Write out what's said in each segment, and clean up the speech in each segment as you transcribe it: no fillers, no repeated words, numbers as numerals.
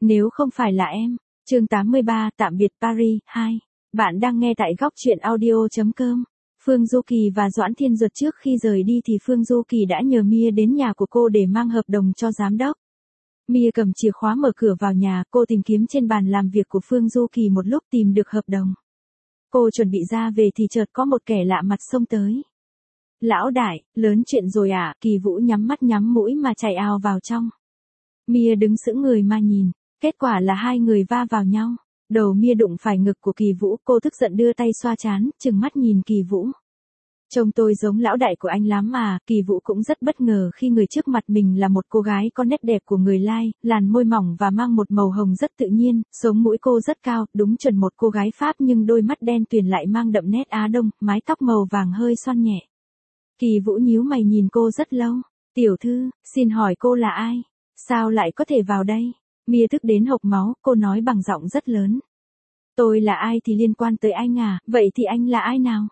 Nếu không phải là em. Chương 83, tạm biệt Paris, 2. Bạn đang nghe tại góc truyện audio.com. Phương Du Kỳ và Doãn Thiên Duật trước khi rời đi thì Phương Du Kỳ đã nhờ Mia đến nhà của cô để mang hợp đồng cho giám đốc. Mia cầm chìa khóa mở cửa vào nhà, cô tìm kiếm trên bàn làm việc của Phương Du Kỳ một lúc tìm được hợp đồng. Cô chuẩn bị ra về thì chợt có một kẻ lạ mặt xông tới. Lão đại, lớn chuyện rồi à? Kỳ Vũ nhắm mắt nhắm mũi mà chạy ào vào trong. Mia đứng sững người mà nhìn, kết quả là hai người va vào nhau. Đầu Mia đụng phải ngực của Kỳ Vũ, cô tức giận đưa tay xoa trán, trừng mắt nhìn Kỳ Vũ. Trông tôi giống lão đại của anh lắm mà. Kỳ Vũ cũng rất bất ngờ khi người trước mặt mình là một cô gái có nét đẹp của người Lai, làn môi mỏng và mang một màu hồng rất tự nhiên, sống mũi cô rất cao, đúng chuẩn một cô gái Pháp nhưng đôi mắt đen tuyền lại mang đậm nét Á Đông, mái tóc màu vàng hơi xoăn nhẹ. Kỳ Vũ nhíu mày nhìn cô rất lâu. Tiểu thư, xin hỏi cô là ai? Sao lại có thể vào đây? Mia tức đến hộc máu, cô nói bằng giọng rất lớn. Tôi là ai thì liên quan tới anh à, vậy thì anh là ai nào?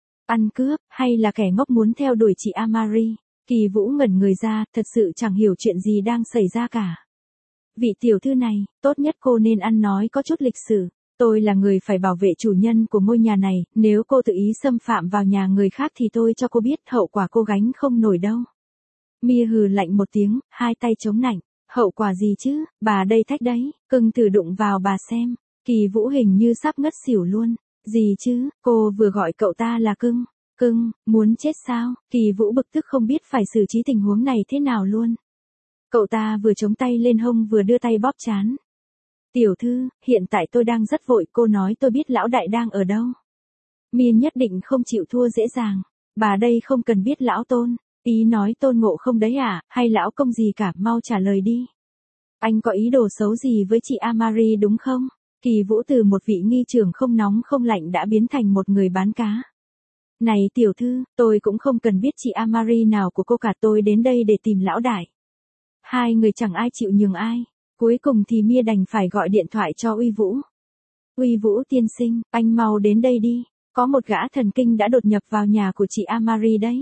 Ăn cướp, hay là kẻ ngốc muốn theo đuổi chị Amari? Kỳ Vũ ngẩn người ra, thật sự chẳng hiểu chuyện gì đang xảy ra cả. Vị tiểu thư này, tốt nhất cô nên ăn nói có chút lịch sử. Tôi là người phải bảo vệ chủ nhân của ngôi nhà này, nếu cô tự ý xâm phạm vào nhà người khác thì tôi cho cô biết hậu quả cô gánh không nổi đâu. Mia hừ lạnh một tiếng, hai tay chống nạnh. Hậu quả gì chứ, bà đây thách đấy, cưng thử đụng vào bà xem. Kỳ Vũ hình như sắp ngất xỉu luôn. Gì chứ, cô vừa gọi cậu ta là cưng. Cưng, muốn chết sao? Kỳ Vũ bực tức không biết phải xử trí tình huống này thế nào luôn. Cậu ta vừa chống tay lên hông vừa đưa tay bóp trán. Tiểu thư, hiện tại tôi đang rất vội, cô nói tôi biết lão đại đang ở đâu. Miên nhất định không chịu thua dễ dàng. Bà đây không cần biết lão Tôn. Ý nói Tôn Ngộ Không đấy à, hay lão công gì cả, mau trả lời đi. Anh có ý đồ xấu gì với chị Amari đúng không? Kỳ Vũ từ một vị nghi trưởng không nóng không lạnh đã biến thành một người bán cá. Này tiểu thư, tôi cũng không cần biết chị Amari nào của cô cả, tôi đến đây để tìm lão đại. Hai người chẳng ai chịu nhường ai. Cuối cùng thì Mia đành phải gọi điện thoại cho Uy Vũ. Uy Vũ tiên sinh, anh mau đến đây đi. Có một gã thần kinh đã đột nhập vào nhà của chị Amari đấy.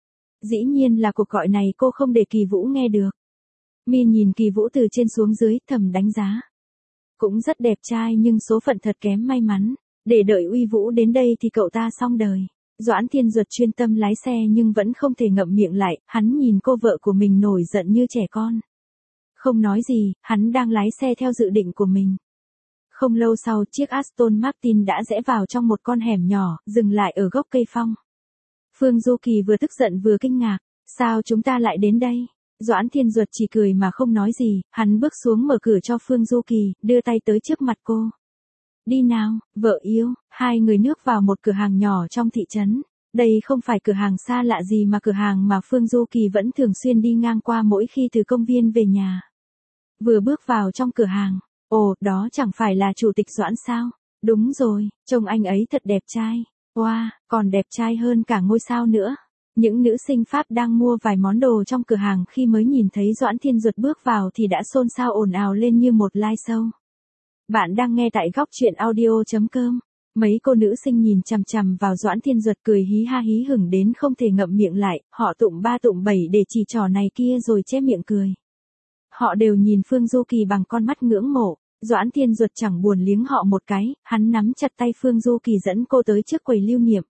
Dĩ nhiên là cuộc gọi này cô không để Kỳ Vũ nghe được. Mia nhìn Kỳ Vũ từ trên xuống dưới, thầm đánh giá. Cũng rất đẹp trai nhưng số phận thật kém may mắn. Để đợi Uy Vũ đến đây thì cậu ta xong đời. Doãn Thiên Duật chuyên tâm lái xe nhưng vẫn không thể ngậm miệng lại, hắn nhìn cô vợ của mình nổi giận như trẻ con. Không nói gì, hắn đang lái xe theo dự định của mình. Không lâu sau, chiếc Aston Martin đã rẽ vào trong một con hẻm nhỏ, dừng lại ở gốc cây phong. Phương Du Kỳ vừa tức giận vừa kinh ngạc. Sao chúng ta lại đến đây? Doãn Thiên Duật chỉ cười mà không nói gì, hắn bước xuống mở cửa cho Phương Du Kỳ, đưa tay tới trước mặt cô. Đi nào, vợ yêu. Hai người nước vào một cửa hàng nhỏ trong thị trấn. Đây không phải cửa hàng xa lạ gì mà cửa hàng mà Phương Du Kỳ vẫn thường xuyên đi ngang qua mỗi khi từ công viên về nhà. Vừa bước vào trong cửa hàng, ồ, đó chẳng phải là chủ tịch Doãn sao? Đúng rồi, trông anh ấy thật đẹp trai. Wow, còn đẹp trai hơn cả ngôi sao nữa. Những nữ sinh Pháp đang mua vài món đồ trong cửa hàng khi mới nhìn thấy Doãn Thiên Duật bước vào thì đã xôn xao ồn ào lên như một live show. Bạn đang nghe tại góc truyện audio.com. Mấy cô nữ sinh nhìn chằm chằm vào Doãn Thiên Duật cười hí ha hí hửng đến không thể ngậm miệng lại, họ tụng ba tụng bảy để chỉ trò này kia rồi che miệng cười. Họ đều nhìn Phương Du Kỳ bằng con mắt ngưỡng mộ. Doãn Thiên Duật chẳng buồn liếng họ một cái, hắn nắm chặt tay Phương Du Kỳ dẫn cô tới trước quầy lưu niệm.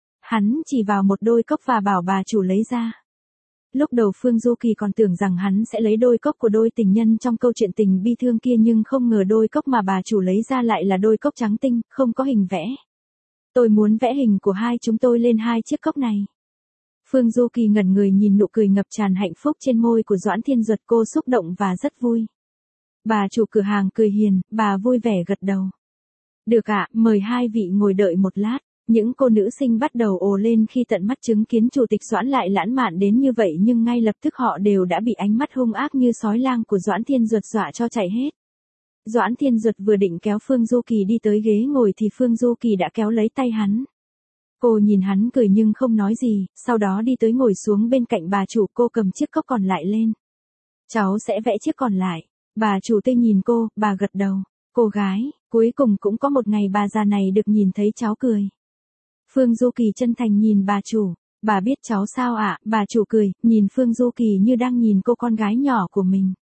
Hắn chỉ vào một đôi cốc và bảo bà chủ lấy ra. Lúc đầu Phương Du Kỳ còn tưởng rằng hắn sẽ lấy đôi cốc của đôi tình nhân trong câu chuyện tình bi thương kia nhưng không ngờ đôi cốc mà bà chủ lấy ra lại là đôi cốc trắng tinh, không có hình vẽ. Tôi muốn vẽ hình của hai chúng tôi lên hai chiếc cốc này. Phương Du Kỳ ngẩn người nhìn nụ cười ngập tràn hạnh phúc trên môi của Doãn Thiên Duật, cô xúc động và rất vui. Bà chủ cửa hàng cười hiền, bà vui vẻ gật đầu. Được ạ, mời hai vị ngồi đợi một lát. Những cô nữ sinh bắt đầu ồ lên khi tận mắt chứng kiến chủ tịch Doãn lại lãng mạn đến như vậy nhưng ngay lập tức họ đều đã bị ánh mắt hung ác như sói lang của Doãn Thiên Duật dọa cho chạy hết. Doãn Thiên Duật vừa định kéo Phương Du Kỳ đi tới ghế ngồi thì Phương Du Kỳ đã kéo lấy tay hắn. Cô nhìn hắn cười nhưng không nói gì, sau đó đi tới ngồi xuống bên cạnh bà chủ, cô cầm chiếc cốc còn lại lên. Cháu sẽ vẽ chiếc còn lại. Bà chủ tê nhìn cô, bà gật đầu. Cô gái, cuối cùng cũng có một ngày bà già này được nhìn thấy cháu cười. Phương Du Kỳ chân thành nhìn bà chủ. Bà biết cháu sao ạ? Bà chủ cười, nhìn Phương Du Kỳ như đang nhìn cô con gái nhỏ của mình.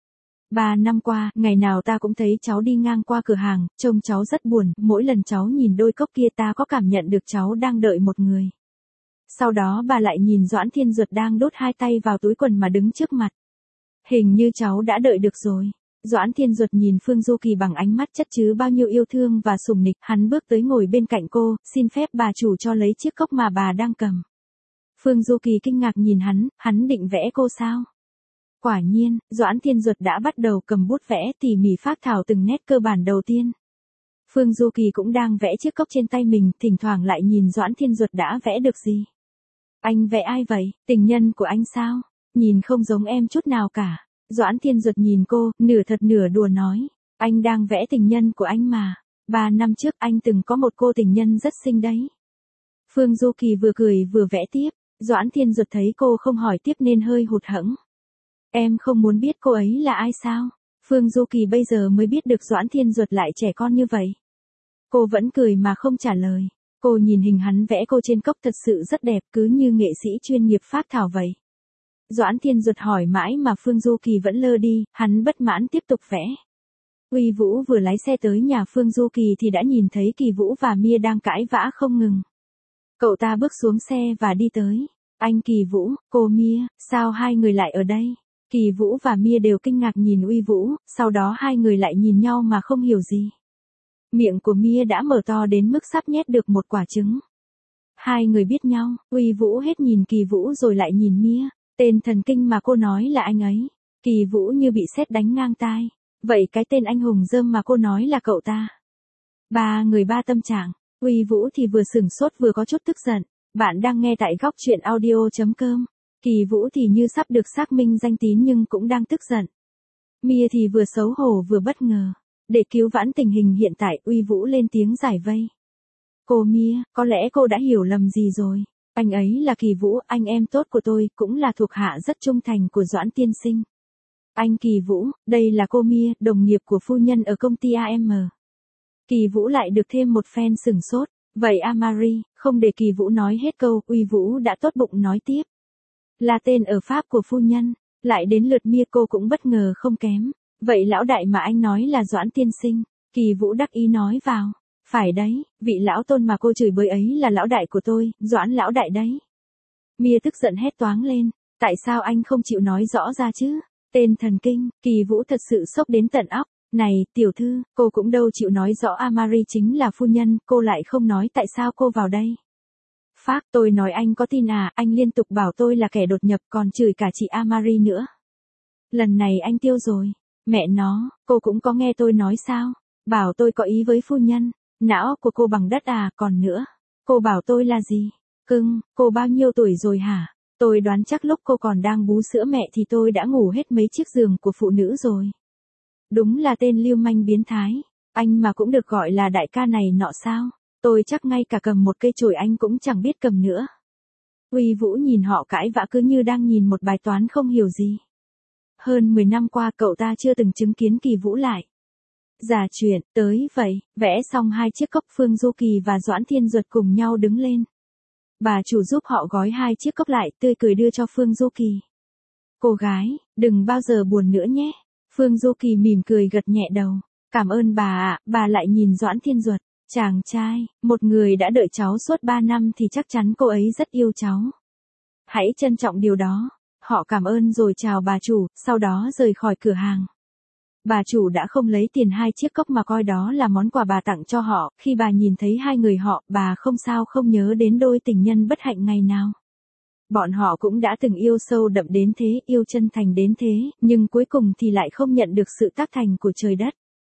3 năm qua, ngày nào ta cũng thấy cháu đi ngang qua cửa hàng, trông cháu rất buồn, mỗi lần cháu nhìn đôi cốc kia ta có cảm nhận được cháu đang đợi một người. Sau đó bà lại nhìn Doãn Thiên Duật đang đút hai tay vào túi quần mà đứng trước mặt. Hình như cháu đã đợi được rồi. Doãn Thiên Duật nhìn Phương Du Kỳ bằng ánh mắt chất chứa bao nhiêu yêu thương và sủng nịch, hắn bước tới ngồi bên cạnh cô, xin phép bà chủ cho lấy chiếc cốc mà bà đang cầm. Phương Du Kỳ kinh ngạc nhìn hắn định vẽ cô sao? Quả nhiên, Doãn Thiên Duật đã bắt đầu cầm bút vẽ tỉ mỉ phác thảo từng nét cơ bản đầu tiên. Phương Du Kỳ cũng đang vẽ chiếc cốc trên tay mình, thỉnh thoảng lại nhìn Doãn Thiên Duật đã vẽ được gì. Anh vẽ ai vậy, tình nhân của anh sao? Nhìn không giống em chút nào cả. Doãn Thiên Duật nhìn cô, nửa thật nửa đùa nói. Anh đang vẽ tình nhân của anh mà. 3 năm trước anh từng có một cô tình nhân rất xinh đấy. Phương Du Kỳ vừa cười vừa vẽ tiếp. Doãn Thiên Duật thấy cô không hỏi tiếp nên hơi hụt hẫng. Em không muốn biết cô ấy là ai sao? Phương Du Kỳ bây giờ mới biết được Doãn Thiên Duật lại trẻ con như vậy. Cô vẫn cười mà không trả lời. Cô nhìn hình hắn vẽ cô trên cốc thật sự rất đẹp, cứ như nghệ sĩ chuyên nghiệp phác thảo vậy. Doãn Thiên Duật hỏi mãi mà Phương Du Kỳ vẫn lơ đi, hắn bất mãn tiếp tục vẽ. Uy Vũ vừa lái xe tới nhà Phương Du Kỳ thì đã nhìn thấy Kỳ Vũ và Mia đang cãi vã không ngừng. Cậu ta bước xuống xe và đi tới. Anh Kỳ Vũ, cô Mia, sao hai người lại ở đây? Kỳ Vũ và Mia đều kinh ngạc nhìn Uy Vũ, sau đó hai người lại nhìn nhau mà không hiểu gì. Miệng của Mia đã mở to đến mức sắp nhét được một quả trứng. Hai người biết nhau, Uy Vũ hết nhìn Kỳ Vũ rồi lại nhìn Mia. Tên thần kinh mà cô nói là anh ấy. Kỳ Vũ như bị sét đánh ngang tai. Vậy cái tên anh hùng rơm mà cô nói là cậu ta. Ba người ba tâm trạng. Uy Vũ thì vừa sửng sốt vừa có chút tức giận. Bạn đang nghe tại góc truyện audio.com. Kỳ Vũ thì như sắp được xác minh danh tín nhưng cũng đang tức giận. Mia thì vừa xấu hổ vừa bất ngờ. Để cứu vãn tình hình hiện tại, Uy Vũ lên tiếng giải vây. Cô Mia, có lẽ cô đã hiểu lầm gì rồi. Anh ấy là Kỳ Vũ, anh em tốt của tôi, cũng là thuộc hạ rất trung thành của Doãn tiên sinh. Anh Kỳ Vũ, đây là cô Mia, đồng nghiệp của phu nhân ở công ty AM. Kỳ Vũ lại được thêm một phen sửng sốt. Vậy Marie, không để Kỳ Vũ nói hết câu, Uy Vũ đã tốt bụng nói tiếp. Là tên ở Pháp của phu nhân. Lại đến lượt Mia, cô cũng bất ngờ không kém. Vậy lão đại mà anh nói là Doãn tiên sinh. Kỳ Vũ đắc ý nói vào. Phải đấy, vị lão tôn mà cô chửi bới ấy là lão đại của tôi, Doãn lão đại đấy. Mia tức giận hét toáng lên. Tại sao anh không chịu nói rõ ra chứ? Tên thần kinh, Kỳ Vũ thật sự sốc đến tận óc. Này, tiểu thư, cô cũng đâu chịu nói rõ Marie chính là phu nhân, cô lại không nói tại sao cô vào đây. Phác, tôi nói anh có tin à, anh liên tục bảo tôi là kẻ đột nhập còn chửi cả chị Marie nữa. Lần này anh tiêu rồi. Mẹ nó, cô cũng có nghe tôi nói sao? Bảo tôi có ý với phu nhân. Não của cô bằng đất à, còn nữa. Cô bảo tôi là gì? Cưng, cô bao nhiêu tuổi rồi hả? Tôi đoán chắc lúc cô còn đang bú sữa mẹ thì tôi đã ngủ hết mấy chiếc giường của phụ nữ rồi. Đúng là tên lưu manh biến thái. Anh mà cũng được gọi là đại ca này nọ sao? Tôi chắc ngay cả cầm một cây chổi anh cũng chẳng biết cầm nữa. Uy Vũ nhìn họ cãi vã cứ như đang nhìn một bài toán không hiểu gì. Hơn 10 năm qua cậu ta chưa từng chứng kiến Kỳ Vũ lại. Giả chuyện, tới vậy, vẽ xong hai chiếc cốc, Phương Du Kỳ và Doãn Thiên Duật cùng nhau đứng lên. Bà chủ giúp họ gói hai chiếc cốc lại, tươi cười đưa cho Phương Du Kỳ. Cô gái, đừng bao giờ buồn nữa nhé. Phương Du Kỳ mỉm cười gật nhẹ đầu. Cảm ơn bà ạ, bà lại nhìn Doãn Thiên Duật. Chàng trai, một người đã đợi cháu suốt 3 năm thì chắc chắn cô ấy rất yêu cháu. Hãy trân trọng điều đó. Họ cảm ơn rồi chào bà chủ, sau đó rời khỏi cửa hàng. Bà chủ đã không lấy tiền hai chiếc cốc mà coi đó là món quà bà tặng cho họ. Khi bà nhìn thấy hai người họ, bà không sao không nhớ đến đôi tình nhân bất hạnh ngày nào. Bọn họ cũng đã từng yêu sâu đậm đến thế, yêu chân thành đến thế, nhưng cuối cùng thì lại không nhận được sự tác thành của trời đất.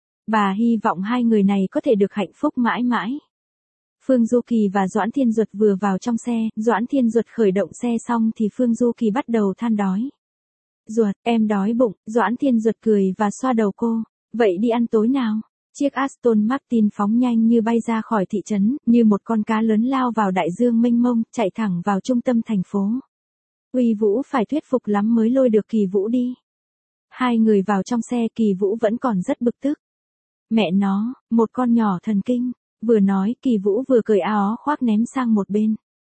Bà hy vọng hai người này có thể được hạnh phúc mãi mãi. Phương Du Kỳ và Doãn Thiên Duật vừa vào trong xe, Doãn Thiên Duật khởi động xe xong thì Phương Du Kỳ bắt đầu than đói. Duật, em đói bụng, Doãn Thiên Duật cười và xoa đầu cô. Vậy đi ăn tối nào? Chiếc Aston Martin phóng nhanh như bay ra khỏi thị trấn, như một con cá lớn lao vào đại dương mênh mông, chạy thẳng vào trung tâm thành phố. Uy Vũ phải thuyết phục lắm mới lôi được Kỳ Vũ đi. Hai người vào trong xe, Kỳ Vũ vẫn còn rất bực tức. Mẹ nó, một con nhỏ thần kinh. Vừa nói, Kỳ Vũ vừa cởi áo khoác ném sang một bên.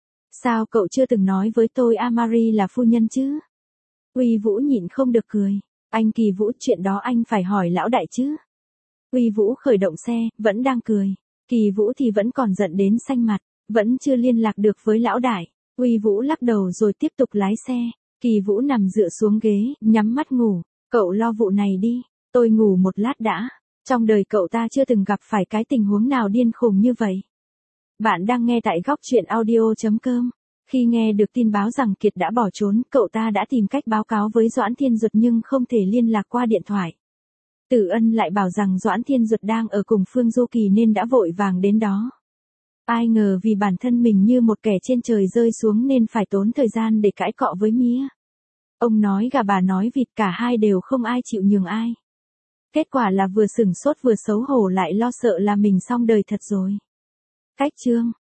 Sao cậu chưa từng nói với tôi Marie là phu nhân chứ? Uy Vũ nhịn không được cười. Anh Kỳ Vũ, chuyện đó anh phải hỏi lão đại chứ. Uy Vũ khởi động xe, vẫn đang cười. Kỳ Vũ thì vẫn còn giận đến xanh mặt, vẫn chưa liên lạc được với lão đại. Uy Vũ lắc đầu rồi tiếp tục lái xe. Kỳ Vũ nằm dựa xuống ghế, nhắm mắt ngủ. Cậu lo vụ này đi, tôi ngủ một lát đã. Trong đời cậu ta chưa từng gặp phải cái tình huống nào điên khùng như vậy. Bạn đang nghe tại góc truyện audio.com. Khi nghe được tin báo rằng Kiệt đã bỏ trốn, cậu ta đã tìm cách báo cáo với Doãn Thiên Duật nhưng không thể liên lạc qua điện thoại. Tử Ân lại bảo rằng Doãn Thiên Duật đang ở cùng Phương Du Kỳ nên đã vội vàng đến đó. Ai ngờ vì bản thân mình như một kẻ trên trời rơi xuống nên phải tốn thời gian để cãi cọ với Mía. Ông nói gà bà nói vịt, cả hai đều không ai chịu nhường ai. Kết quả là vừa sửng sốt vừa xấu hổ lại lo sợ là mình xong đời thật rồi. Cách chương